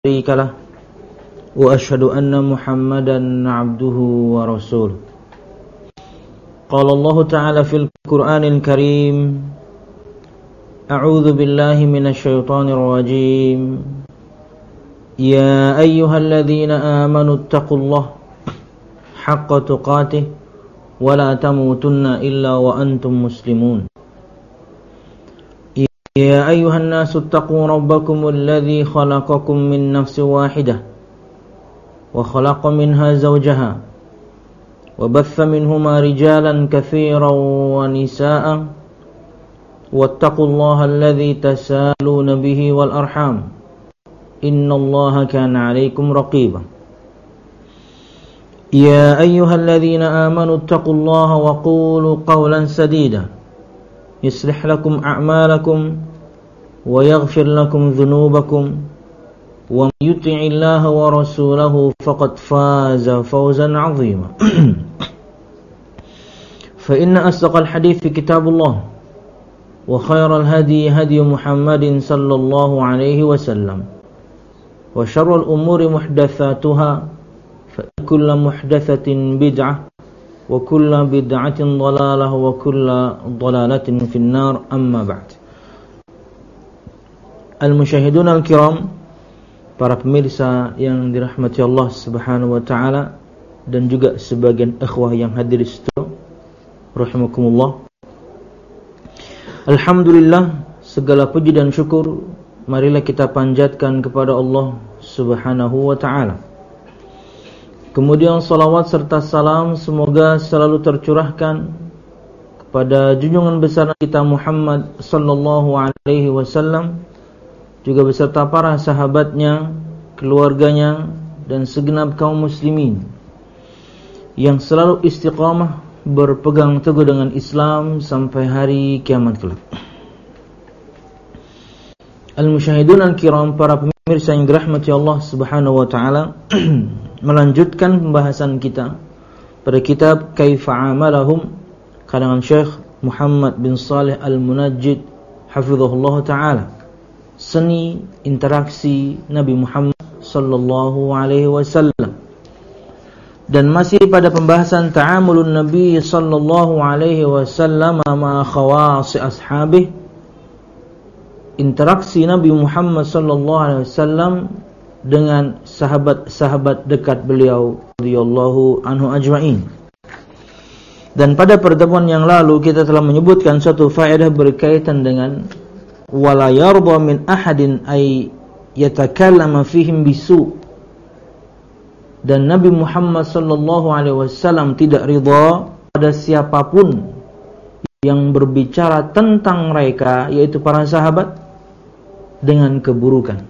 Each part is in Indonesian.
شريك له وأشهد أن محمدا عبده ورسوله قال الله تعالى في القرآن الكريم أعوذ بالله من الشيطان الرجيم يا أيها الذين آمنوا اتقوا الله حق تقاته ولا تموتن إلا وأنتم مسلمون يا أيها الناس اتقوا ربكم الذي خلقكم من نفس واحدة وخلق منها زوجها وبث منهما رجالا كثيرا ونساء واتقوا الله الذي تساءلون به والأرحام إن الله كان عليكم رقيبا يا أيها الذين آمنوا اتقوا الله وقولوا قولا سديدا يصلح لكم أعمالكم ويغفر لكم ذنوبكم ومن يطع الله ورسوله فقد فاز فوزا عظيما فإن أصدق الحديث كتاب الله وخير الهدي هدي محمد صلى الله عليه وسلم وشر الأمور محدثاتها فكل محدثة بدعة وكل بدعة ضلالة وكل ضلالة في النار أما بعد. Al-musyahidun al-kiram, para pemirsa yang dirahmati Allah Subhanahu wa taala dan juga sebagian ikhwah yang hadir di situ rahimakumullah. Alhamdulillah, segala puji dan syukur marilah kita panjatkan kepada Allah Subhanahu wa taala. Kemudian salawat serta salam semoga selalu tercurahkan kepada junjungan besar kita Muhammad sallallahu alaihi wasallam, juga beserta para sahabatnya, keluarganya dan segenap kaum muslimin yang selalu istiqamah berpegang teguh dengan Islam sampai hari kiamat kelak. Al-musyahidun al-kiram, para pemirsa yang dirahmati Allah Subhanahu wa taala, melanjutkan pembahasan kita pada kitab Kaifa Amalahum karangan Syekh Muhammad bin Salih Al-Munajjid hafizahullah taala, seni interaksi Nabi Muhammad sallallahu alaihi wasallam, dan masih pada pembahasan ta'amulun Nabi sallallahu alaihi wasallam ma khawasi ashabih, interaksi Nabi Muhammad sallallahu alaihi wasallam dengan sahabat-sahabat dekat beliau radhiyallahu anhu ajma'in. Dan pada pertemuan yang lalu kita telah menyebutkan satu faedah berkaitan dengan wala yarda min ahadin ay yatakallama fihim bisu, dan Nabi Muhammad sallallahu alaihi wasallam tidak ridha pada siapapun yang berbicara tentang mereka, yaitu para sahabat, dengan keburukan.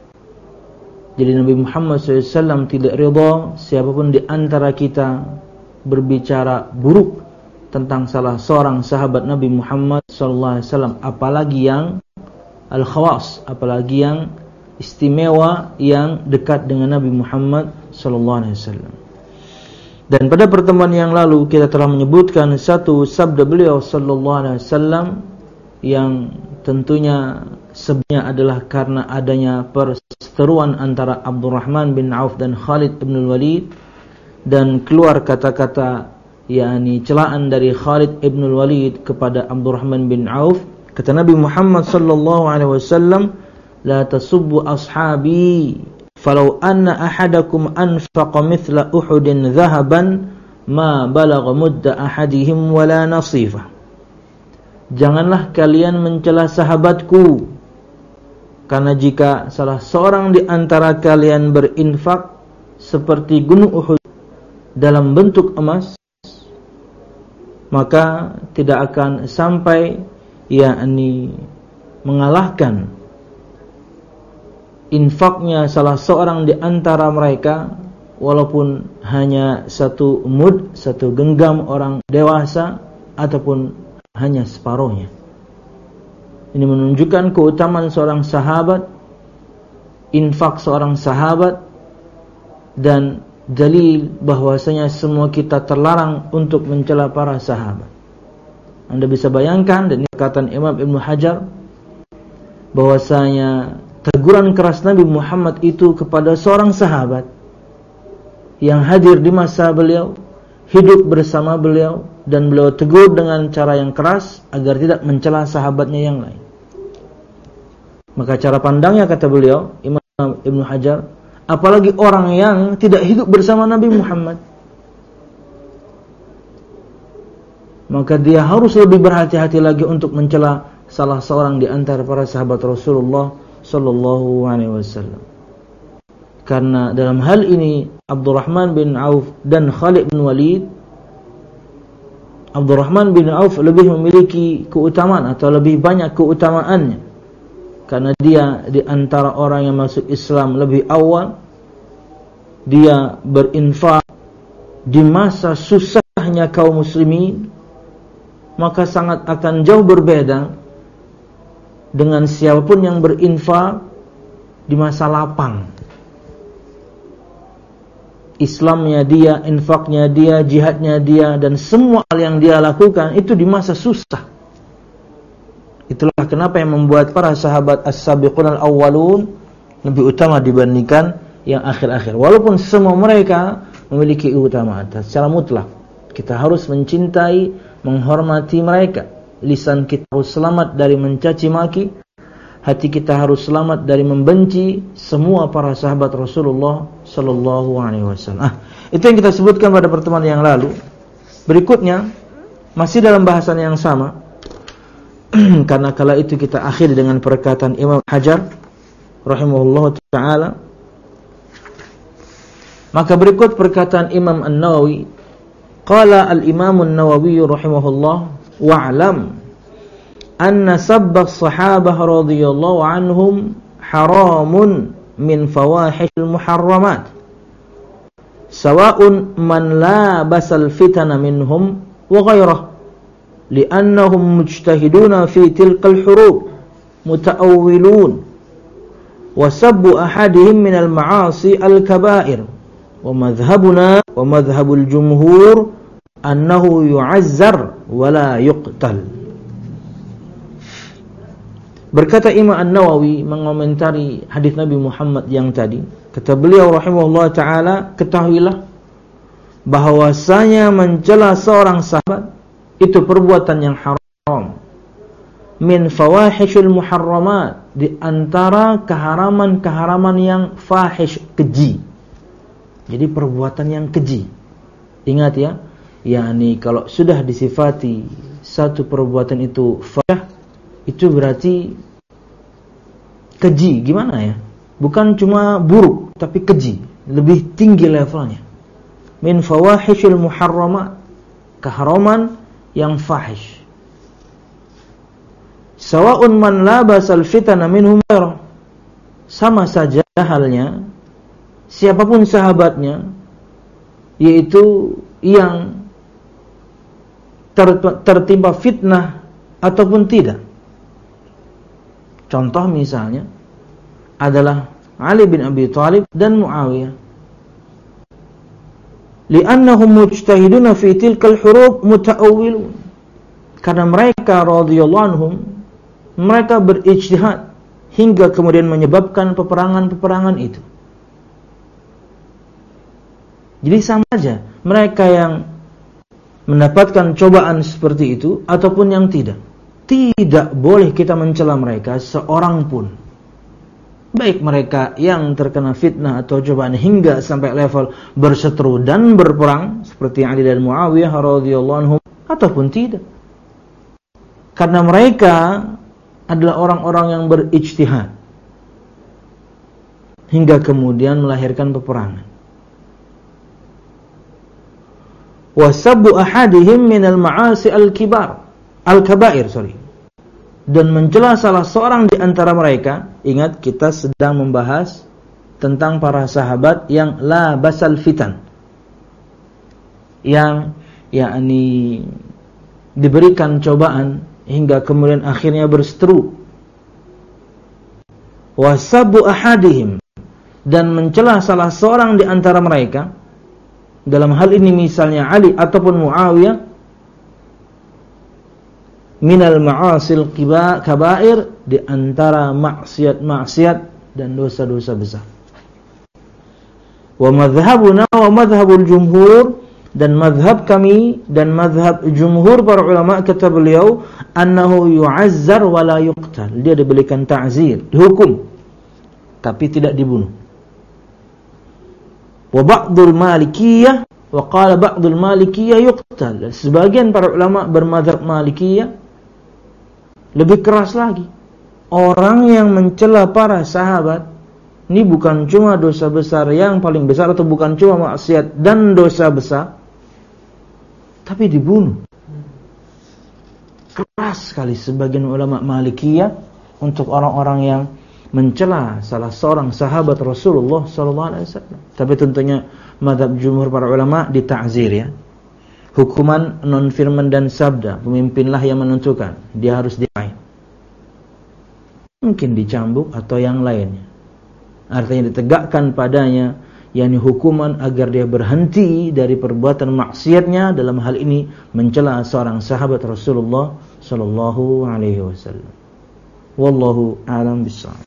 Jadi Nabi Muhammad SAW tidak ridha siapapun di antara kita berbicara buruk tentang salah seorang sahabat Nabi Muhammad SAW, apalagi yang al-khawas, apalagi yang istimewa, yang dekat dengan Nabi Muhammad SAW. Dan pada pertemuan yang lalu kita telah menyebutkan satu sabda beliau SAW yang tentunya sebabnya adalah karena adanya perseteruan antara Abdurrahman bin Auf dan Khalid bin Walid, dan keluar kata-kata yakni celaan dari Khalid bin Walid kepada Abdurrahman bin Auf. Kata Nabi Muhammad sallallahu alaihi wasallam, la tasubbu ashabi falau anna ahadakum anfaqa mithla Uhudin dhahaban ma balagha mudda ahadihim wala nasifah. Janganlah kalian mencela sahabatku, karena jika salah seorang di antara kalian berinfak seperti gunung Uhud dalam bentuk emas, maka tidak akan sampai yakni mengalahkan infaknya salah seorang di antara mereka, walaupun hanya satu mud, satu genggam orang dewasa, ataupun hanya separuhnya. Ini menunjukkan keutamaan seorang sahabat, infak seorang sahabat, dan dalil bahwasanya semua kita terlarang untuk mencela para sahabat. Anda bisa bayangkan, dan ini perkataan Imam Ibnu Hajar, bahwasanya teguran keras Nabi Muhammad itu kepada seorang sahabat yang hadir di masa beliau, hidup bersama beliau, dan beliau tegur dengan cara yang keras agar tidak mencela sahabatnya yang lain. Maka cara pandangnya, kata beliau, Imam Ibnu Hajar, apalagi orang yang tidak hidup bersama Nabi Muhammad, maka dia harus lebih berhati-hati lagi untuk mencela salah seorang di antara para sahabat Rasulullah sallallahu alaihi wasallam. Karena dalam hal ini Abdurrahman bin Auf dan Khalid bin Walid, Abdurrahman bin Auf lebih memiliki keutamaan atau lebih banyak keutamaannya karena dia di antara orang yang masuk Islam lebih awal. Dia berinfak di masa susahnya kaum muslimin, maka sangat akan jauh berbeda dengan siapapun yang berinfak di masa lapang. Islamnya dia, infaknya dia, jihadnya dia, dan semua hal yang dia lakukan itu di masa susah. Itulah kenapa yang membuat para sahabat as-sabiqun al-awwalun lebih utama dibandingkan yang akhir-akhir. Walaupun semua mereka memiliki keutamaan secara mutlak, kita harus mencintai, menghormati mereka. Lisan kita harus selamat dari mencaci maki, hati kita harus selamat dari membenci semua para sahabat Rasulullah sallallahu alaihi wasallam. Itu yang kita sebutkan pada pertemuan yang lalu. Berikutnya masih dalam bahasan yang sama. Karena kala itu kita akhiri dengan perkataan Imam Hajar rahimahullah taala. Maka berikut perkataan Imam An-Nawawi. Qala al-Imam An-Nawawi rahimahullah, wa'lam anna sabba as-sahabah radhiyallahu anhum haramun min fawahishil muharramat, sawa'un man labasal fitana minhum wa ghayrah, li'annahum mujtahiduna fi tilkal hurub muta'awwilun, wa sabbu ahadihim minal ma'asi al-kaba'ir, wa madhhabuna wa madhhabul jumhur annahu yu'azzar wa la yuqtal. Berkata Imam An-Nawawi mengomentari hadis Nabi Muhammad yang tadi, kata beliau rahimahullah taala, ketahuilah bahwasanya mencela seorang sahabat itu perbuatan yang haram, min fawahishil muharramat, di antara keharaman-keharaman yang fahish, keji. Jadi perbuatan yang keji. Ingat ya, yakni kalau sudah disifati satu perbuatan itu fahish, itu berarti keji. Gimana ya? Bukan cuma buruk, tapi keji, lebih tinggi levelnya. Min fawahishil muharramat, keharaman yang fahish. Sawa'un man labasal fitana minhum ghairah, sama saja halnya siapapun sahabatnya, yaitu yang tertimpa fitnah ataupun tidak. Contoh misalnya adalah Ali bin Abi Thalib dan Muawiyah. Li'annahum mujtahiduna fi tilkal hurub muta'awwilun. Karena mereka radhiyallahu anhum, mereka berijtihad hingga kemudian menyebabkan peperangan-peperangan itu. Jadi sama saja mereka yang mendapatkan cobaan seperti itu ataupun yang tidak. Tidak boleh kita mencela mereka seorang pun. Baik mereka yang terkena fitnah atau cobaan hingga sampai level berseteru dan berperang seperti Ali dan Muawiyah radhiyallahu anhum, ataupun tidak. Karena mereka adalah orang-orang yang berijtihad hingga kemudian melahirkan peperangan. Wasabbu ahadihim minal ma'asi al-kabair, dan mencela salah seorang di antara mereka. Ingat, kita sedang membahas tentang para sahabat yang la basal fitan, yang yakni diberikan cobaan hingga kemudian akhirnya berseteru. Wasabbu ahadihim, dan mencela salah seorang di antara mereka, dalam hal ini misalnya Ali ataupun Muawiyah, minal ma'asil kabair, di antara maksiat-maksiat dan dosa-dosa besar. Wa madhhabuna wa madhhabul jumhur, dan madhab kami dan madhab jumhur para ulama, kata beliau, annahu yu'azzar wa la yuqtal. Dia diberikan ta'zir, dihukum tapi tidak dibunuh. Wa ba'dul malikiyah, wa qala ba'dul malikiyah yuqtal. Sebagian para ulama bermadzhab Malikiyah lebih keras lagi. Orang yang mencela para sahabat ini bukan cuma dosa besar yang paling besar, atau bukan cuma maksiat dan dosa besar, tapi dibunuh. Keras sekali sebagian ulama Malikiyah untuk orang-orang yang mencela salah seorang sahabat Rasulullah SAW. Tapi tentunya mazhab jumhur para ulama dita'zir, ya. Hukuman non firman dan sabda, pemimpinlah yang menentukan, dia harus diapain. Mungkin dicambuk atau yang lainnya. Artinya ditegakkan padanya, yakni hukuman agar dia berhenti dari perbuatan maksiatnya, dalam hal ini mencela seorang sahabat Rasulullah sallallahu alaihi wasallam. Wallahu a'lam bishawab.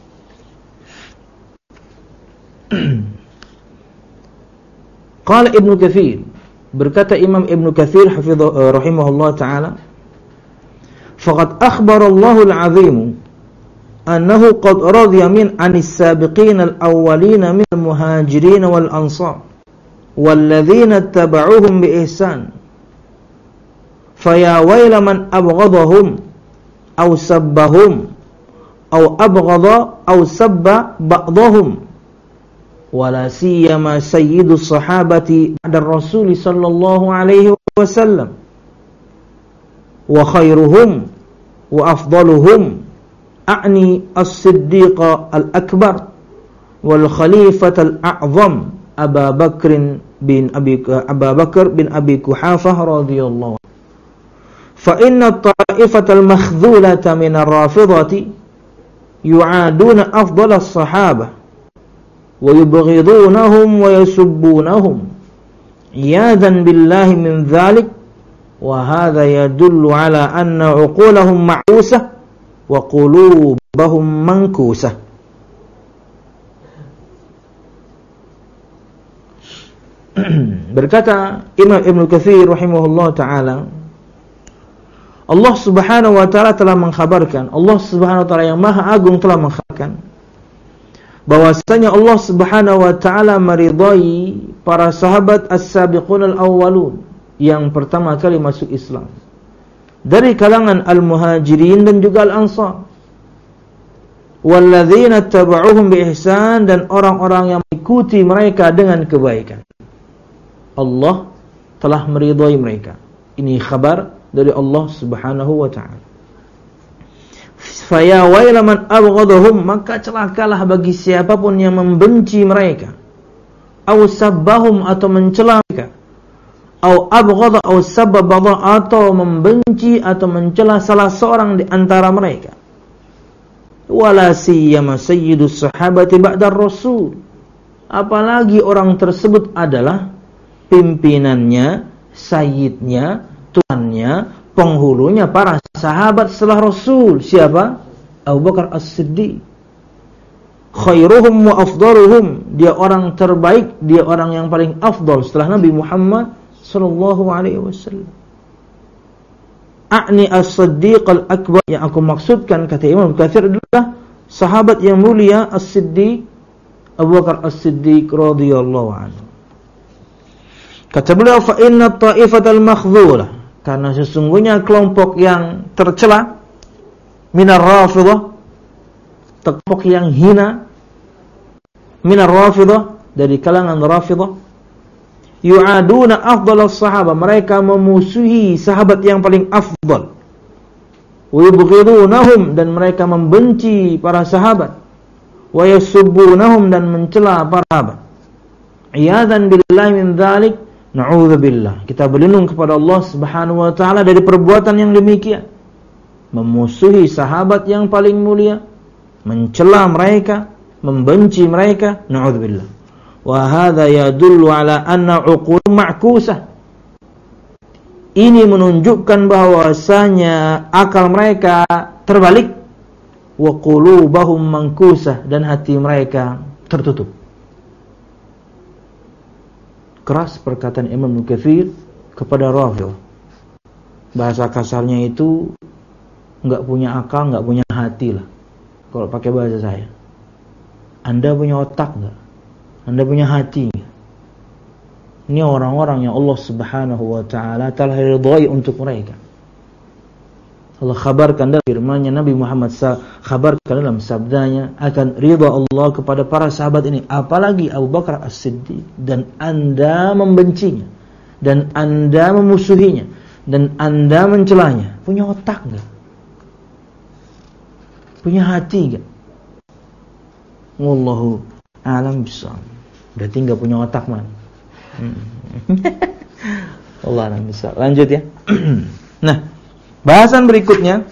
Qala Ibnu Katsir, berkata Imam Ibnu Katsir rahimahullah taala, faqad akhbara Allahul 'azim annahu qad radiya min anis sabiqin al-awwalin min al-muhajirin wal ansar walladzina ittaba'uuhum bi ihsan faya wayla man abghadahum aw sabbahum aw abghada aw sabba ba'dahum wala siyama sayyidus sahabati ba'da rasul sallallahu alaihi wasallam wa khairuhum wa afdaluhum a'ni as-siddiq al-akbar wal khalifat al-a'zam Abu Bakr bin Abi Quhafah radhiyallahu anhu. Fa inna at-ta'ifata al-makhdhulata min ar-rafidati yu'aduna afdal as-sahabah wa yubghidunahum wa yasubbunahum iyadan billahi min dhalik wa hadha yadullu ala anna 'uqulahum ma'usah wa qulubahum mankusah. Berkata Imam Ibnu Katsir rahimahullah taala, Allah Subhanahu wa taala telah mengkhabarkan, Allah Subhanahu wa taala yang Maha Agung telah mengkhabarkan bahwasanya Allah Subhanahu wa taala meridai para sahabat as-sabiqun al-awwalun yang pertama kali masuk Islam dari kalangan al-muhajirin dan juga al-ansar, walladzina tabauhum bi ihsan, dan orang-orang yang mengikuti mereka dengan kebaikan. Allah telah meridai mereka. Ini kabar dari Allah Subhanahu wa taala. Faya waila man abghadahum, maka celakalah bagi siapapun yang membenci mereka, aw sabbahum, atau mencela mereka, aw abghadha aw sabba ba'dha, atau membenci atau mencela salah seorang di antara mereka. Wala siyama sayyidus sahabati ba'da rasul, apalagi orang tersebut adalah pimpinannya, sayyidnya, tuannya, penghulunya para sahabat setelah Rasul. Siapa? Abu Bakar As-Siddiq. Khairuhum wa afdaluhum, dia orang terbaik, dia orang yang paling afdal setelah Nabi Muhammad sallallahu alaihi wasallam. A'ni as-Siddiq al-akbar, yang aku maksudkan, kata Imam Katsir, adalah sahabat yang mulia As-Siddiq, Abu Bakar As-Siddiq radhiyallahu anhu. Kata beliau, fa inna ta'ifatal makhdhulah, karena sesungguhnya kelompok yang tercela, minar rafidah, kelompok yang hina, minar rafidah, dari kalangan rafidah, yu'aduna afdalas sahabah, mereka memusuhi sahabat yang paling afdal, wa yubghidunahum, dan mereka membenci para sahabat, wa yasubbunahum, dan mencela para sahabat. Iyadzan billahi min dzalik, na'udzubillah, kita berlindung kepada Allah Subhanahu wa taala dari perbuatan yang demikian, memusuhi sahabat yang paling mulia, mencela mereka, membenci mereka, na'udzubillah. Wa hadza yadullu ala anna 'uqul ma'kusah, ini menunjukkan bahwasanya akal mereka terbalik, wa qulubahum mankusah, dan hati mereka tertutup. Keras perkataan Imam Ibnu Katsir kepada Rafidhah. Bahasa kasarnya itu enggak punya akal, enggak punya hati lah. Kalau pakai bahasa saya. Anda punya otak enggak? Anda punya hati enggak? Ini orang-orang yang Allah Subhanahu wa taala telah ridhai untuk mereka. Allah khabarkan dalam firman-Nya, Nabi Muhammad khabarkan dalam sabdanya akan ridha Allah kepada para sahabat ini, apalagi Abu Bakar As-Siddiq, dan Anda membencinya, dan Anda memusuhinya, dan Anda mencelanya. Punya otak enggak? Punya hati enggak? Wallahu a'lam bishawab. Berarti enggak punya otak, man. Allah a'lam bishawab. Lanjut ya. Nah, bahasan berikutnya,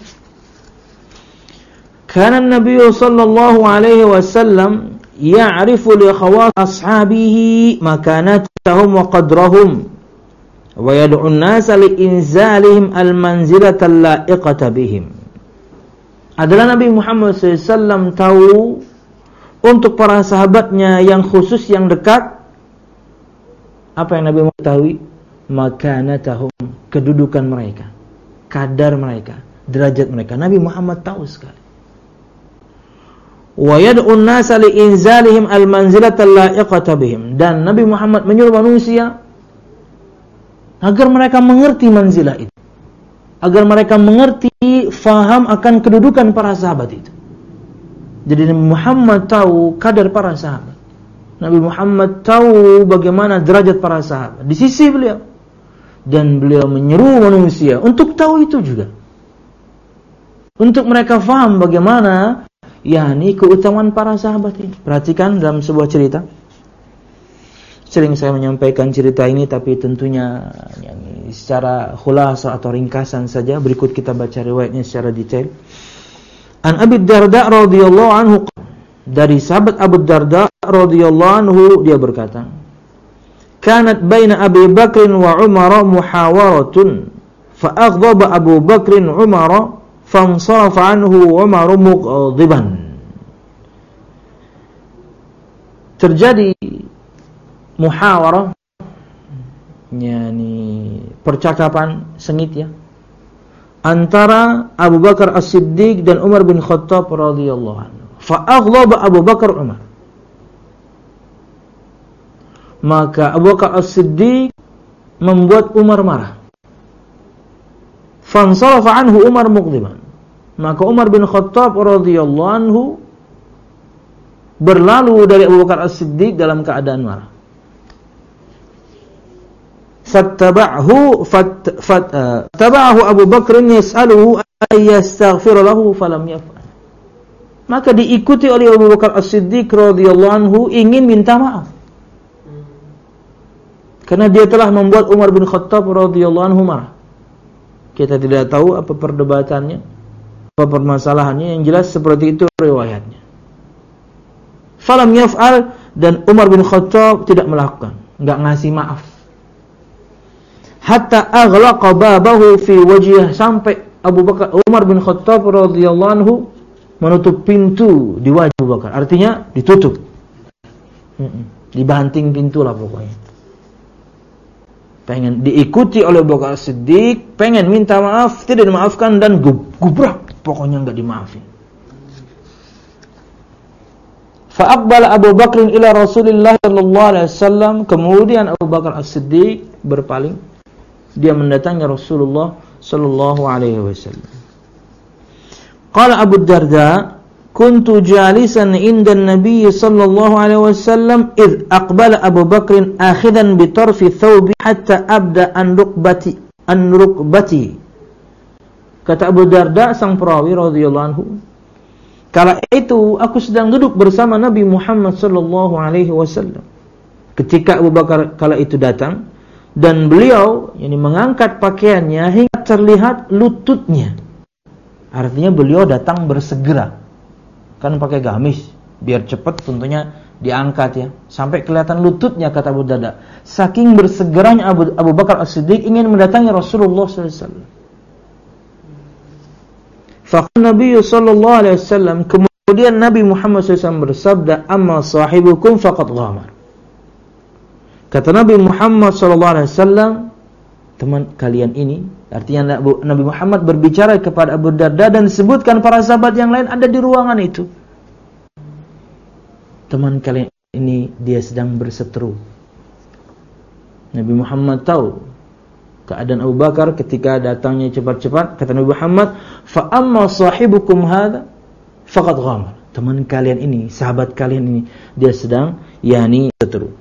kana Nabi sallallahu alaihi wasallam ya'rifu li khawas ashabihi makanatahum wa qadrahum wa yad'u an-nasa li inzalihim al-manzilata al-la'iqata bihim. Adalah Nabi Muhammad SAW tahu untuk para sahabatnya yang khusus, yang dekat. Apa yang Nabi mengetahui? Makanatahum, kedudukan mereka, kadar mereka, derajat mereka. Nabi Muhammad tahu sekali. Wa yad'un nasa li inzalihim al-manzilata al-la'iqata bihim. Dan Nabi Muhammad menyuruh manusia agar mereka mengerti manzilah itu, agar mereka mengerti, faham akan kedudukan para sahabat itu. Jadi Nabi Muhammad tahu kadar para sahabat. Nabi Muhammad tahu bagaimana derajat para sahabat di sisi beliau. Dan beliau menyeru manusia untuk tahu itu juga, untuk mereka faham bagaimana yakni keutamaan para sahabat ini. Perhatikan dalam sebuah cerita. Sering saya menyampaikan cerita ini, tapi tentunya yakni secara khulasa atau ringkasan saja. Berikut kita baca riwayatnya secara detail. An Abi Darda radhiyallahu anhu, dari sahabat Abu Darda radhiyallahu anhu, dia berkata, kanat baina Abi Bakr wa Umar muhawaratun fa aghdaba Abu Bakr Umar fansarafa anhu Umar mughdiban. Terjadi muhawarah, yakni percakapan sengit ya, antara Abu Bakar As-Siddiq dan Umar bin Khattab radhiyallahu anhu. Fa aghdaba Abu Bakar Umar, maka Abu Bakar As-Siddiq membuat Umar marah. Fansarafa anhu Umar mughdiban, maka Umar bin Khattab radhiyallahu anhu berlalu dari Abu Bakar As-Siddiq dalam keadaan marah. Fattaba'ahu Abu Bakr yas'aluhu ay yastaghfir lahu falam yaf'al. Maka diikuti oleh Abu Bakar As-Siddiq radhiyallahu anhu ingin minta maaf, karena dia telah membuat Umar bin Khattab radhiyallahu anhu marah. Kita tidak tahu apa perdebatannya, apa permasalahannya, yang jelas seperti itu riwayatnya. Falam yaf'al, dan Umar bin Khattab tidak melakukan, enggak ngasih maaf. Hatta aghlaqa babahu fi wajhih, sampai Umar bin Khattab radhiyallahu anhu menutup pintu di wajah Abu Bakar. Artinya ditutup, dibanting pintu lah pokoknya. Pengen diikuti oleh Abu Bakar Siddiq, pengen minta maaf, tidak dimaafkan, dan gubrak, pokoknya enggak dimaafin. Fa'aqbala Abu Bakr ila Rasulillah sallallahu alaihi wasallam. Kemudian Abu Bakar As-Siddiq berpaling, dia mendatangi Rasulullah sallallahu alaihi wasallam. Qala Abu Darda, kuntu jalisan inda Nabi sallallahu alaihi wasallam id aqbala Abu Bakr akhidan bi tarfi thawbi hatta abda an rukbati. Kata Abu Darda sang perawi radhiyallahu anhu, kala itu aku sedang duduk bersama Nabi Muhammad sallallahu alaihi wasallam ketika Abu Bakar kala itu datang, dan beliau mengangkat pakaiannya hingga terlihat lututnya. Artinya beliau datang bersegera, kan pakai gamis, biar cepat tentunya diangkat ya, sampai kelihatan lututnya, kata Abu Darda. Saking bersegeranya Abu Bakar As-Siddiq ingin mendatangi Rasulullah SAW. Faqala Nabi sallallahu alaihi wasallam, kemudian Nabi Muhammad SAW bersabda, amma sahibukum faqad ghamar. Kata Nabi Muhammad sallallahu alaihi wasallam, teman kalian ini, artinya Nabi Muhammad berbicara kepada Abu Darda dan disebutkan para sahabat yang lain ada di ruangan itu. Teman kalian ini dia sedang berseteru. Nabi Muhammad tahu keadaan Abu Bakar ketika datangnya cepat-cepat. Kata Nabi Muhammad, fa amma sahibukum hadza faqad ghamar. Teman kalian ini, sahabat kalian ini, dia sedang berseteru.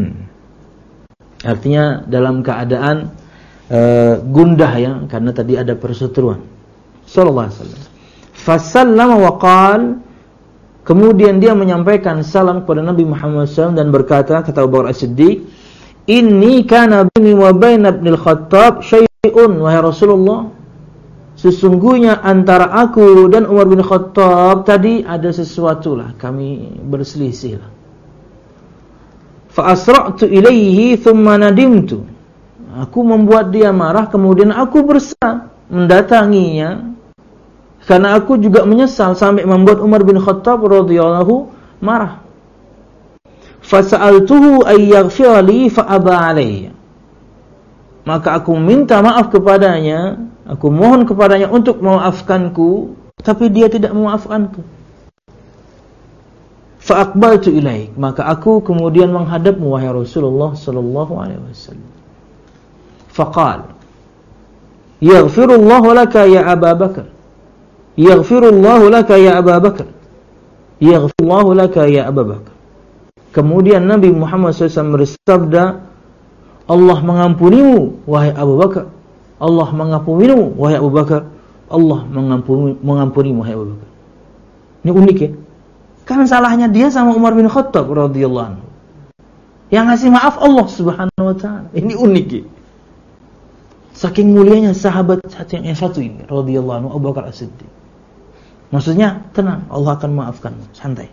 Artinya dalam keadaan gundah ya, karena tadi ada perseteruan. Sallallahu alaihi wasallam. Fasallama wa qala, kemudian dia menyampaikan salam kepada Nabi Muhammad SAW dan berkata, kata Abu Bakar As-Siddiq, inni kana baini wa baina Ibnul Khattab syai'un, wahai Rasulullah, sesungguhnya antara aku dan Umar bin Khattab tadi ada sesuatu lah, kami berselisih lah. Fa asra'tu ilaihi thumma nadimtu. Aku membuat dia marah, kemudian aku berusaha mendatanginya karena aku juga menyesal sampai membuat Umar bin Khattab radhiyallahu marah. Fa sa'altuhu ay yaghfira li fa aba alayya. Maka aku minta maaf kepadanya, aku mohon kepadanya untuk memaafkanku, tapi dia tidak memaafkanku. Fa aqbaltu ilaik, maka aku kemudian menghadapmu wahai Rasulullah sallallahu alaihi wasallam. Faqal, yaghfirullahu laka ya Abu Bakar, yaghfirullahu laka ya Abu Bakar, yaghfirullahu laka ya Abu Bakar. Kemudian Nabi Muhammad SAW bersabda, Allah mengampunimu wahai Abu Bakar, Allah mengampunimu wahai Abu Bakar, Allah mengampunimu wahai Abu Bakar. Ini unik ya. Kan salahnya dia sama Umar bin Khattab radhiyallahu anhu. Yang ngasih maaf Allah Subhanahu wa taala. Ini unik ya. Saking mulianya sahabat yang satu ini radhiyallahu anhu, Abu Bakar As-Siddiq. Maksudnya tenang, Allah akan maafkanmu, santai.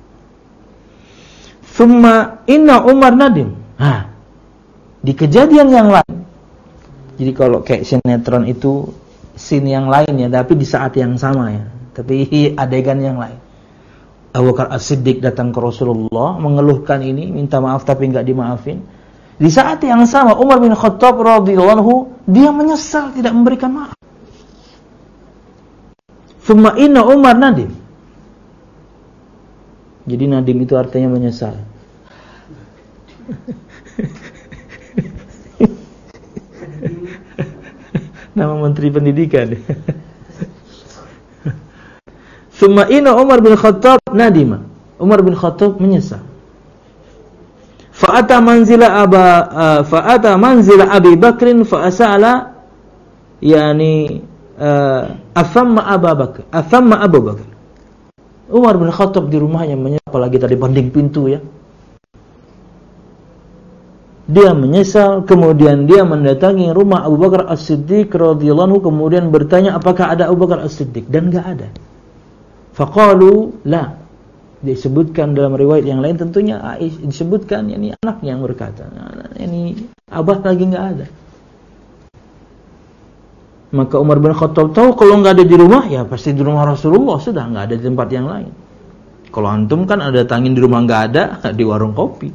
Thumma inna Umar nadim. Di kejadian yang lain. Jadi kalau kayak sinetron itu scene yang lain ya, tapi di saat yang sama ya. Tapi adegan yang lain. Abu Bakar As-Siddiq datang ke Rasulullah mengeluhkan ini, minta maaf tapi enggak dimaafin. Di saat yang sama Umar bin Khattab radhiyallahu anhu dia menyesal tidak memberikan maaf. Thumma inna Umar nadim. Jadi nadim itu artinya menyesal. Nama Menteri Pendidikan. Thumma inna Umar bin Khattab nadima. Umar bin Khattab menyesal. Fa'ata manzila Abi Bakrin fa'asala yani athamma Abu Bakar. Umar bin Khattab di rumahnya menyesal, apalagi tadi banding pintu ya. Dia menyesal, kemudian dia mendatangi rumah Abu Bakar As-Siddiq radhiyallahu anhu, kemudian bertanya apakah ada Abu Bakar As-Siddiq, dan enggak ada. Faqalu la. Disebutkan dalam riwayat yang lain tentunya Aisyah disebutkan ini anaknya yang berkata, ini abah lagi enggak ada. Maka Umar bin Khattab tahu kalau enggak ada di rumah ya pasti di rumah Rasulullah, sudah enggak ada di tempat yang lain. Kalau antum kan ada tangin di rumah enggak ada, di warung kopi.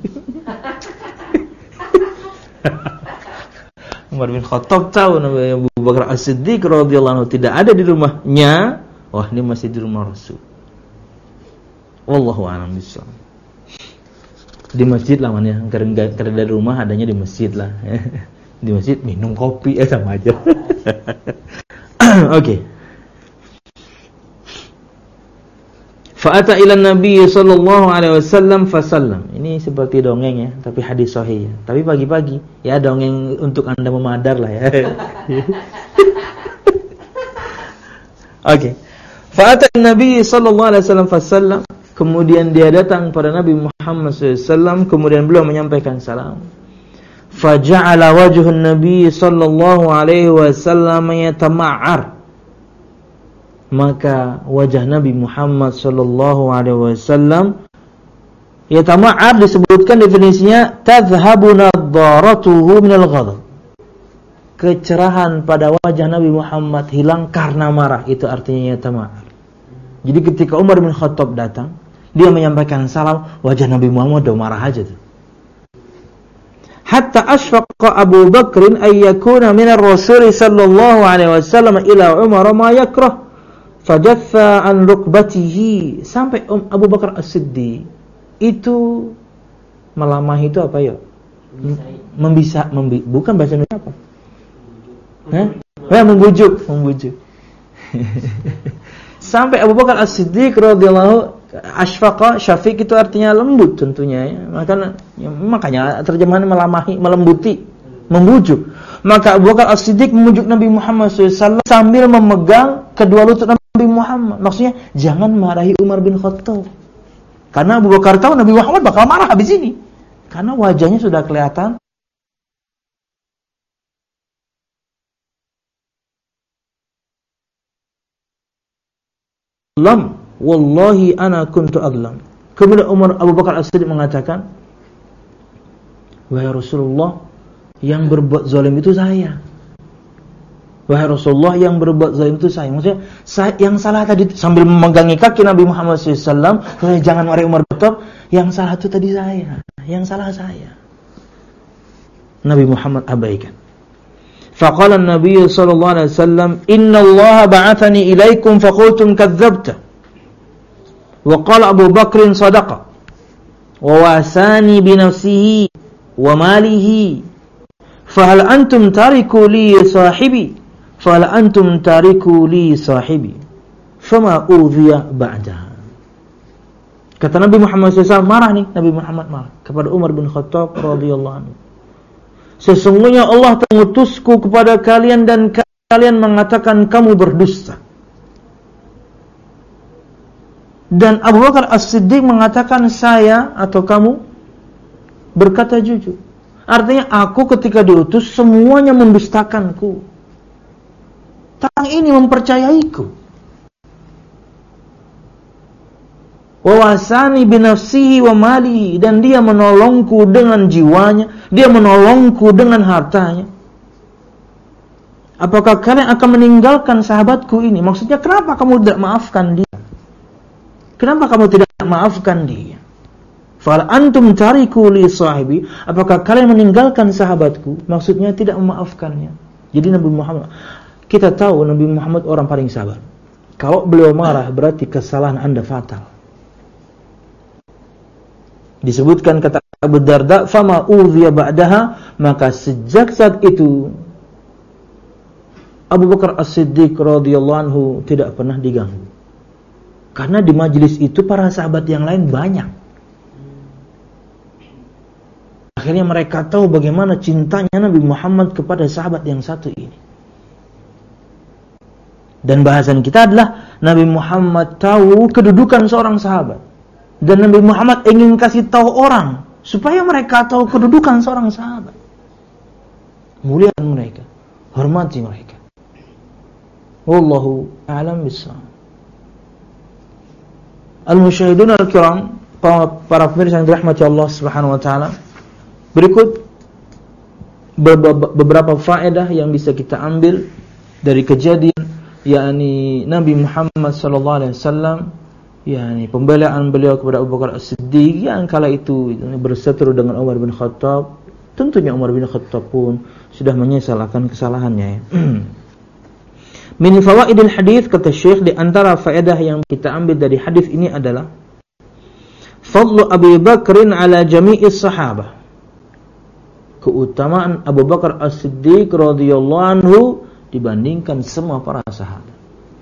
Umar bin Khattab tahu Nabi Abu Bakar As-Siddiq radhiyallahu anhu tidak ada di rumahnya. Wah, ini masih di rumah Rasul. Wallahu a'lam bishawab. Di masjid lah mana, karena dari rumah adanya di masjid lah. Di masjid minum kopi sama aja. Oke. Fa'ata ila Nabi sallallahu alaihi wasallam fasallam. Ini seperti dongeng ya, tapi hadis sahih ya. Tapi pagi-pagi ya dongeng untuk Anda memadar lah ya. Oke. Fa'ata Nabi sallallahu alaihi wasallam fasallam. Kemudian dia datang pada Nabi Muhammad SAW, kemudian beliau menyampaikan salam. Faja'ala wajhun Nabi sallallahu alaihi wasallam yatama'ar. Maka wajah Nabi Muhammad sallallahu alaihi wasallam yatama'ar, disebutkan definisinya tadhhabu nadharatuhu minal ghadab. Kecerahan pada wajah Nabi Muhammad hilang karena marah, itu artinya yatama'ar. Jadi ketika Umar bin Khattab datang, dia menyampaikan salam, wajah Nabi Muhammad udah marah aja tuh. Hatta asfaqa Abu Bakr ay yakuna min ar-Rasul sallallahu alaihi wasallam ila Umar ma yakrah. Fajaffa an rukbatihi. Sampai Abu Bakar As-Siddiq itu melamah itu apa ya? Bukan bahasa Indonesia apa? Membujuk. Sampai Abu Bakar As-Siddiq radhiyallahu asfaqa, syafiq itu artinya lembut tentunya ya. Makanya terjemahan melamahi, melembuti, membujuk. Maka Abu Bakar As-Siddiq memujuk Nabi Muhammad SAW sambil memegang kedua lutut Nabi Muhammad. Maksudnya jangan marahi Umar bin Khattab. Karena Abu Bakar tahu Nabi Muhammad bakal marah habis ini. Karena wajahnya sudah kelihatan. Wallahi ana kuntu adlam. Kemudian Abu Bakar As-Siddiq mengatakan, wahai Rasulullah, yang berbuat zalim itu saya. Wahai Rasulullah, yang berbuat zalim itu saya. Maksudnya, yang salah tadi sambil memegangi kaki Nabi Muhammad SAW, jangan marahi Umar bin Khattab, yang salah itu tadi saya. Yang salah saya. Nabi Muhammad abaikan. Faqala an-nabiy sallallahu alaihi wasallam, "Inna Allah ba'athani ilaikum faqultum kadzdzabta." Wa qala Abu Bakr sadaqa. Wa wasani bi nafsihi wa malihi. Fa hal antum tariku li sahibi? Fa hal antum tariku li sahibi? Fama udhiya ba'daha. Kata Nabi Muhammad SAW, marah nih Nabi Muhammad marah kepada Umar bin Khattab radhiyallahu anhu. Sesungguhnya Allah mengutusku kepada kalian dan kalian mengatakan kamu berdusta. Dan Abu Bakar As-Siddiq mengatakan saya atau kamu berkata jujur. Artinya aku ketika diutus semuanya mendustakanku. Tang ini mempercayaiku. Wa wasani binafsihi wa malihi, dan dia menolongku dengan jiwanya, dia menolongku dengan hartanya. Apakah kalian akan meninggalkan sahabatku ini? Maksudnya kenapa kamu tidak maafkan dia? Kenapa kamu tidak maafkan dia? Fal antum tariku li sahibi, apakah kalian meninggalkan sahabatku? Maksudnya tidak memaafkannya. Jadi Nabi Muhammad, kita tahu Nabi Muhammad orang paling sabar. Kalau beliau marah berarti kesalahan Anda fatal. Disebutkan kata Abu Darda, fama udhiya ba'daha, maka sejak saat itu Abu Bakar As-Siddiq radhiyallahu anhu tidak pernah diganggu. Karena di majelis itu para sahabat yang lain banyak. Akhirnya mereka tahu bagaimana cintanya Nabi Muhammad kepada sahabat yang satu ini. Dan bahasan kita adalah Nabi Muhammad tahu kedudukan seorang sahabat. Dan Nabi Muhammad ingin kasih tahu orang supaya mereka tahu kedudukan seorang sahabat. Muliakan mereka, hormati mereka. Wallahu a'lam bishawab. Al-musyahidun al-kiram, para pemirsa yang dirahmati Allah Subhanahu wa taala. Berikut beberapa faedah yang bisa kita ambil dari kejadian yakni Nabi Muhammad sallallahu alaihi wasallam, yakni pembelaan beliau kepada Abu Bakar As-Siddiq yang kala itu berseteru dengan Umar bin Khattab. Tentunya Umar bin Khattab pun sudah menyesal akan kesalahannya ya. Min fawaidil hadis, kata Syekh, di antara faedah yang kita ambil dari hadis ini adalah fadlu Abu Bakrin ala jami'is sahabah. Keutamaan Abu Bakar As-Siddiq radhiyallahu anhu dibandingkan semua para sahabat.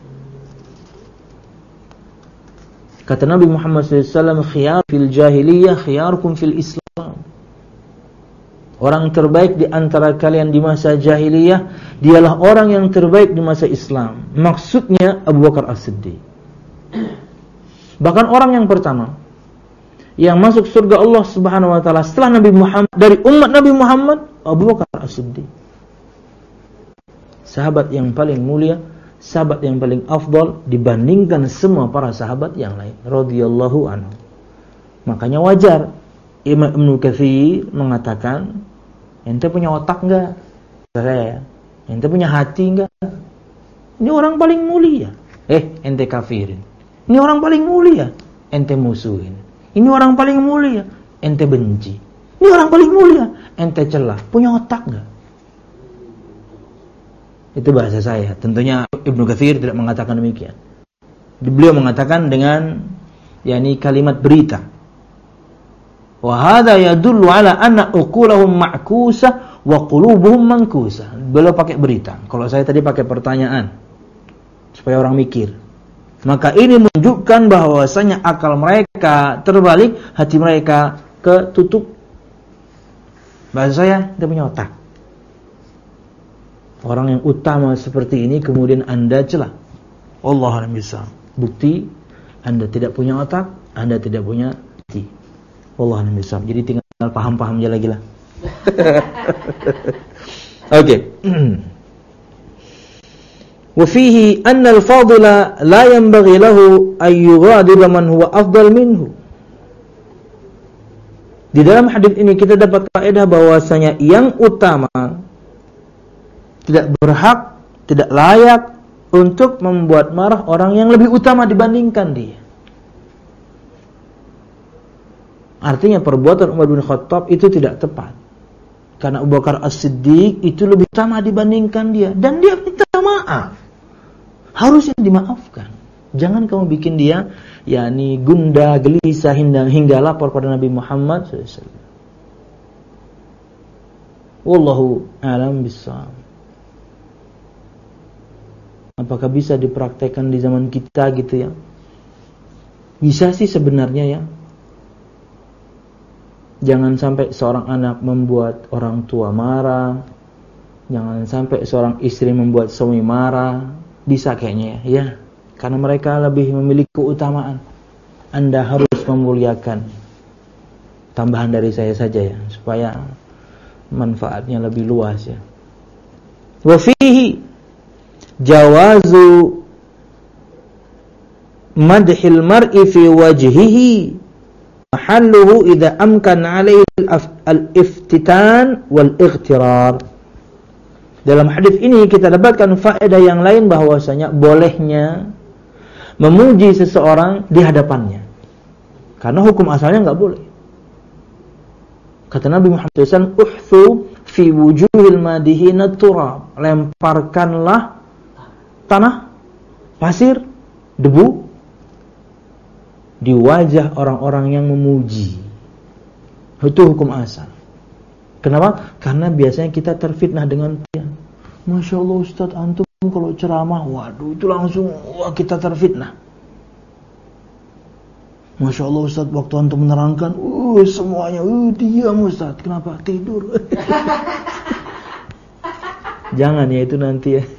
Kata Nabi Muhammad SAW, khiyar fil jahiliyah khiyarukum fil Islam. Orang terbaik di antara kalian di masa jahiliyah dialah orang yang terbaik di masa Islam. Maksudnya Abu Bakar As-Siddiq. Bahkan orang yang pertama yang masuk surga Allah Subhanahu wa taala setelah Nabi Muhammad, dari umat Nabi Muhammad, Abu Bakar As-Siddiq. Sahabat yang paling mulia, sahabat yang paling afdal dibandingkan semua para sahabat yang lain radhiyallahu anhu. Makanya wajar Imam Ibnu Katsir mengatakan, ente punya otak enggak? Saya. Ente punya hati enggak? Ini orang paling mulia. Ente kafirin. Ini orang paling mulia, ente musuhin. Ini orang paling mulia, ente benci. Ini orang paling mulia, ente celah. Punya otak enggak? Itu bahasa saya. Tentunya Ibnu Katsir tidak mengatakan demikian. Beliau mengatakan dengan kalimat berita. Wa hadza yadullu ala anna uqulahum ma'kusah wa qulubuhum mankusah. Beliau pakai berita. Kalau saya tadi pakai pertanyaan supaya orang mikir. Maka ini menunjukkan bahwasanya akal mereka terbalik, hati mereka ketutup. Bahasa saya, dia punya otak. Orang yang utama seperti ini kemudian Anda celah. Wallahu a'lam bishawab. Bukti Anda tidak punya otak, Anda tidak punya hati. Wallahu a'lam bishawab. Jadi tinggal paham-paham aja lagi lah. Oke. Wa fihi anna al-fadila la yanbaghi lahu an yughadira man huwa afdal minhu. Di dalam hadis ini kita dapat faedah bahwasanya yang utama tidak berhak, tidak layak untuk membuat marah orang yang lebih utama dibandingkan dia. Artinya perbuatan Umar bin Khattab itu tidak tepat. Karena Abu Bakar As-Siddiq itu lebih utama dibandingkan dia. Dan dia minta maaf. Harusnya dimaafkan. Jangan kamu bikin dia gundah, gelisah hingga lapor pada Nabi Muhammad SAW. Wallahu a'lam bishawab. Apakah bisa dipraktekkan di zaman kita gitu ya? Bisa sih sebenarnya ya. Jangan sampai seorang anak membuat orang tua marah. Jangan sampai seorang istri membuat suami marah. Bisa kayaknya ya. Karena mereka lebih memiliki keutamaan. Anda harus memuliakan. Tambahan dari saya saja ya, supaya manfaatnya lebih luas ya. Wa fihi jawazu madhil mar'i fi wajhihi mahalluhu idza amkana alaihi al-iftitan wal ightirar. Dalam hadis ini kita dapatkan faedah yang lain bahwasanya bolehnya memuji seseorang di hadapannya. Karena hukum asalnya enggak boleh. Kata Nabi Muhammad SAW, "Uhthu fi wujuhil madihina turab." Lemparkanlah tanah, pasir, debu di wajah orang-orang yang memuji. Itu hukum asal. Kenapa? Karena biasanya kita terfitnah dengan dia. Masya Allah Ustaz, antum kalau ceramah, waduh itu langsung kita terfitnah. Masya Allah Ustaz, waktu antum menerangkan, semuanya, diam Ustaz, kenapa? Tidur. Jangan ya, itu nanti ya.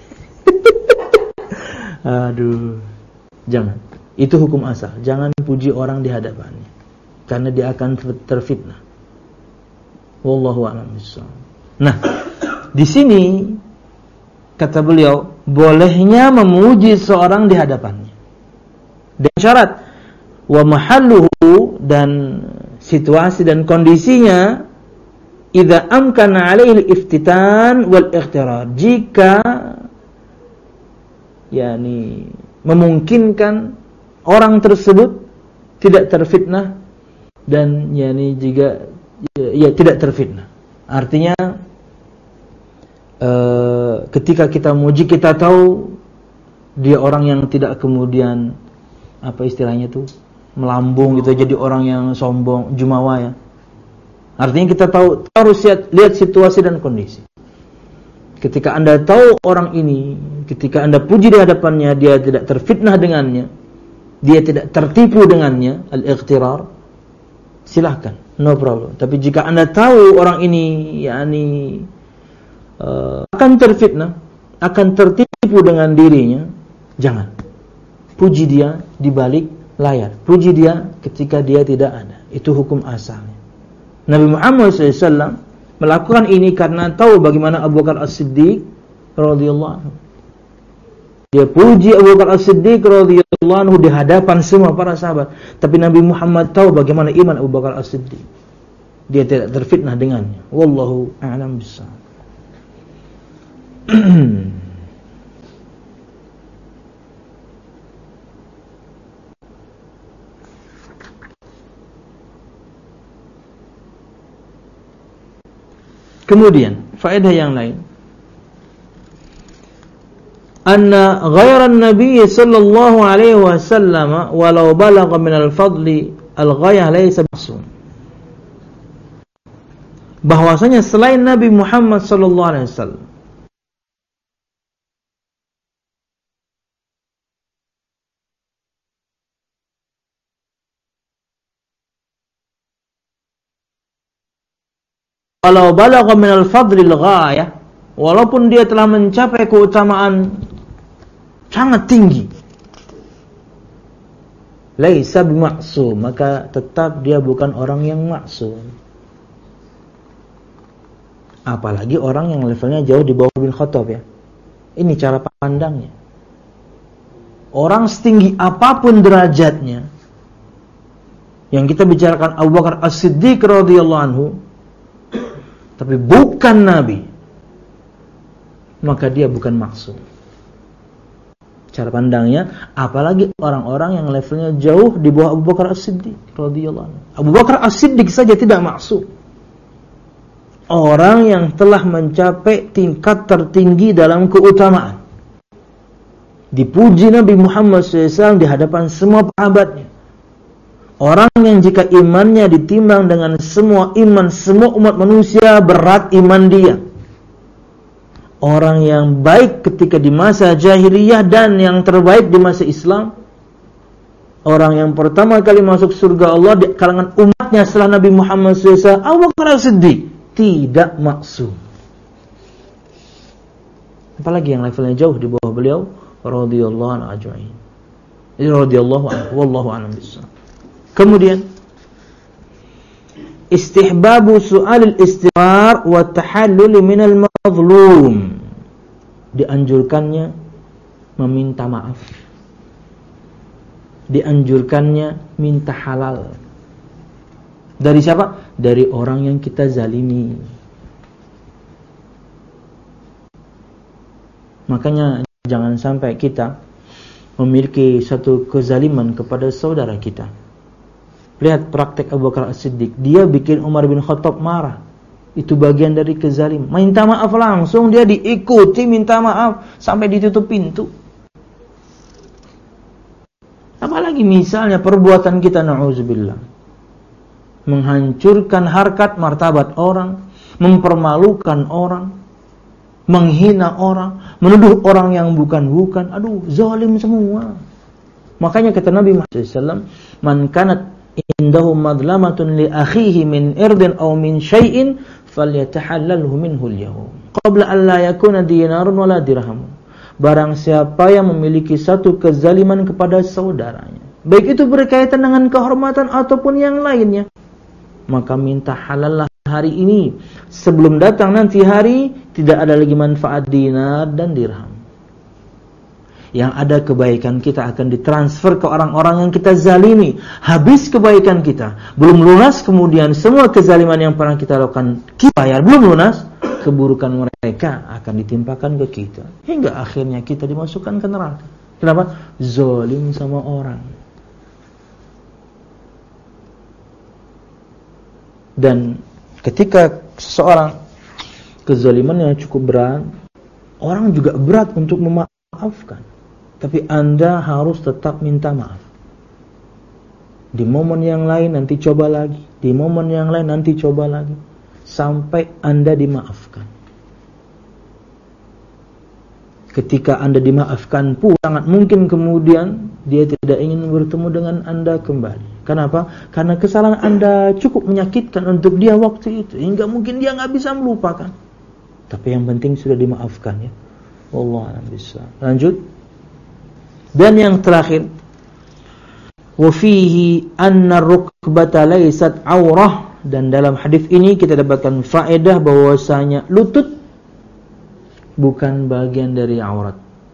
Aduh, jangan. Itu hukum asal. Jangan puji orang di hadapannya, karena dia akan terfitnah. Wallahu a'lam bishawab. Nah, di sini kata beliau, bolehnya memuji seorang di hadapannya. Dan syarat wa mahalluhu, dan situasi dan kondisinya idza amkana 'alaihi al-iftitan wal ightirar. Jika memungkinkan orang tersebut tidak terfitnah dan juga tidak terfitnah. Artinya ketika kita muji, kita tahu dia orang yang tidak kemudian apa istilahnya itu melambung gitu, jadi orang yang sombong, jumawa ya. Artinya kita tahu, harus lihat situasi dan kondisi. Ketika Anda tahu orang ini, ketika Anda puji di hadapannya, dia tidak terfitnah dengannya, dia tidak tertipu dengannya, al-ightirar, silahkan, no problem. Tapi jika Anda tahu orang ini akan terfitnah, akan tertipu dengan dirinya, jangan. Puji dia di balik layar, puji dia ketika dia tidak ada. Itu hukum asalnya. Nabi Muhammad SAW melakukan ini karena tahu bagaimana Abu Bakar As-Siddiq radhiyallahu anhu. Dia puji Abu Bakar As-Siddiq radhiyallahu anhu di hadapan semua para sahabat. Tapi Nabi Muhammad tahu bagaimana iman Abu Bakar As-Siddiq. Dia tidak terfitnah dengannya. Wallahu a'lam bishawab. Kemudian faedah yang lain, anna ghairan nabiy sallallahu alaihi wasallam walau balagha min al-fadli al-ghayah laysa ma'sum. Bahwasanya selain Nabi Muhammad sallallahu alaihi wasallam, walau balagha min al-fadli al-ghayah, walaupun dia telah mencapai keutamaan sangat tinggi, laisa bimaksum, maka tetap dia bukan orang yang maksum. Apalagi orang yang levelnya jauh di bawah bin Khattab ya. Ini cara pandangnya. Orang setinggi apapun derajatnya, yang kita bicarakan Abu Bakar As-Siddiq radhiyallahu anhu, tapi bukan Nabi, maka dia bukan maksum. Cara pandangnya, apalagi orang-orang yang levelnya jauh di bawah Abu Bakar As-Siddiq radhiyallahu anhu. Abu Bakar As-Siddiq saja tidak maksum. Orang yang telah mencapai tingkat tertinggi dalam keutamaan, dipuji Nabi Muhammad SAW di hadapan semua sahabatnya. Orang yang jika imannya ditimbang dengan semua iman semua umat manusia, berat iman dia. Orang yang baik ketika di masa jahiliyah dan yang terbaik di masa Islam. Orang yang pertama kali masuk surga Allah di kalangan umatnya setelah Nabi Muhammad SAW, Abu Bakar As-Siddiq, tidak maksum. Apalagi yang levelnya jauh di bawah beliau radhiyallahu anhu ajma'in. Radhiyallahu anhu wallahu a'lam bissawab. Kemudian istihbabu su'al al-istighfar wa tahallul min al-mazlum. Dianjurkannya meminta maaf. Dianjurkannya minta halal. Dari siapa? Dari orang yang kita zalimi. Makanya jangan sampai kita memiliki satu kezaliman kepada saudara kita. Lihat praktek Abu Bakar As-Siddiq. Dia bikin Umar bin Khattab marah. Itu bagian dari kezalim. Minta maaf langsung, dia diikuti minta maaf sampai ditutup pintu. Apalagi misalnya perbuatan kita, na'udzubillah, menghancurkan harkat martabat orang, mempermalukan orang, menghina orang, menuduh orang yang bukan-bukan. Aduh, zalim semua. Makanya kata Nabi Muhammad SAW, man kanat indahu madlamatun li akhihi min irdin aw min syai'in falyatahallalhu minhu al-yawm qabla an la yakuna dinarun wala dirham. Barang siapa yang memiliki satu kezaliman kepada saudaranya, baik itu berkaitan dengan kehormatan ataupun yang lainnya, maka minta halallah hari ini sebelum datang nanti hari tidak ada lagi manfaat dinar dan dirham. Yang ada kebaikan kita akan ditransfer ke orang-orang yang kita zalimi. Habis kebaikan kita, belum lunas, kemudian semua kezaliman yang pernah kita lakukan kita bayar, belum lunas, keburukan mereka akan ditimpakan ke kita hingga akhirnya kita dimasukkan ke neraka. Kenapa? Zalim sama orang. Dan ketika seseorang kezalimannya cukup berat, orang juga berat untuk memaafkan. Tapi Anda harus tetap minta maaf. Di momen yang lain nanti coba lagi, di momen yang lain nanti coba lagi, sampai Anda dimaafkan. Ketika Anda dimaafkan pun sangat mungkin kemudian dia tidak ingin bertemu dengan Anda kembali. Kenapa? Karena kesalahan Anda cukup menyakitkan untuk dia waktu itu, hingga mungkin dia nggak bisa melupakan. Tapi yang penting sudah dimaafkan ya. Wallahu a'lam bishawab. Lanjut. Dan yang terakhir, wa fihi anna rukbata laysat aurah, dan dalam hadis ini kita dapatkan faedah bahwasanya lutut bukan bagian dari aurat.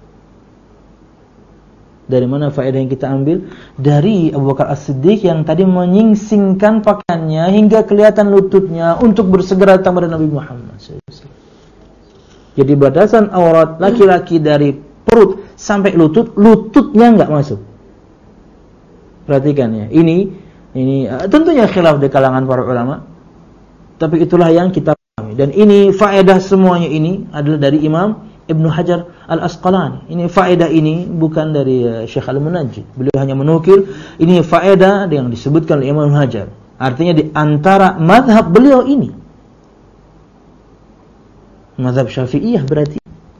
Dari mana faedah yang kita ambil? Dari Abu Bakar As-Siddiq yang tadi menyingsingkan pakaiannya hingga kelihatan lututnya untuk bersegera datang kepada Nabi Muhammad SAW. Jadi batasan aurat laki-laki dari perut sampai lutut, lututnya enggak masuk. Perhatikan ya. Ini tentunya khilaf di kalangan para ulama. Tapi itulah yang kita pahami. Dan ini faedah semuanya ini adalah dari Imam Ibn Hajar Al-Asqalani. Ini faedah ini bukan dari Syekh Al-Munajjid. Beliau hanya menukil ini faedah yang disebutkan oleh Imam Ibn Hajar. Artinya di antara mazhab beliau ini, mazhab Syafi'iyah berarti,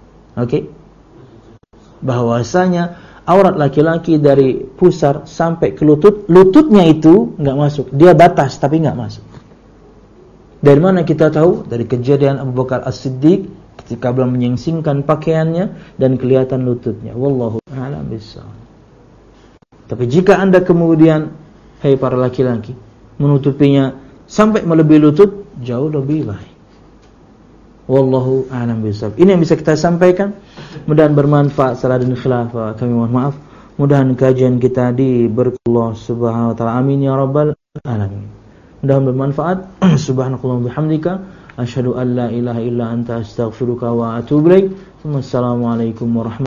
bahwasanya aurat laki-laki dari pusar sampai ke lutut, lututnya itu enggak masuk. Dia batas tapi enggak masuk. Dari mana kita tahu? Dari kejadian Abu Bakar As-Siddiq ketika beliau menyingsingkan pakaiannya dan kelihatan lututnya. Wallahu a'lam bishawab. Tapi jika Anda kemudian, hai para laki-laki, menutupinya sampai melebihi lutut, jauh lebih baik. Wallahu a'lam bishawab. Ini yang bisa kita sampaikan. Mudah-mudahan bermanfaat. Salah dan khilaf, kami mohon maaf. Mudah-mudahan kajian kita diberkahi Allah Subhanahu wa taala. Amin ya rabbal alamin. Mudah-mudahan bermanfaat. Subhanakallahumma bihamdika asyhadu an la ilaha illa anta astaghfiruka wa atubu ilaik. Wassalamualaikum warahmatullahi wabarakatuh.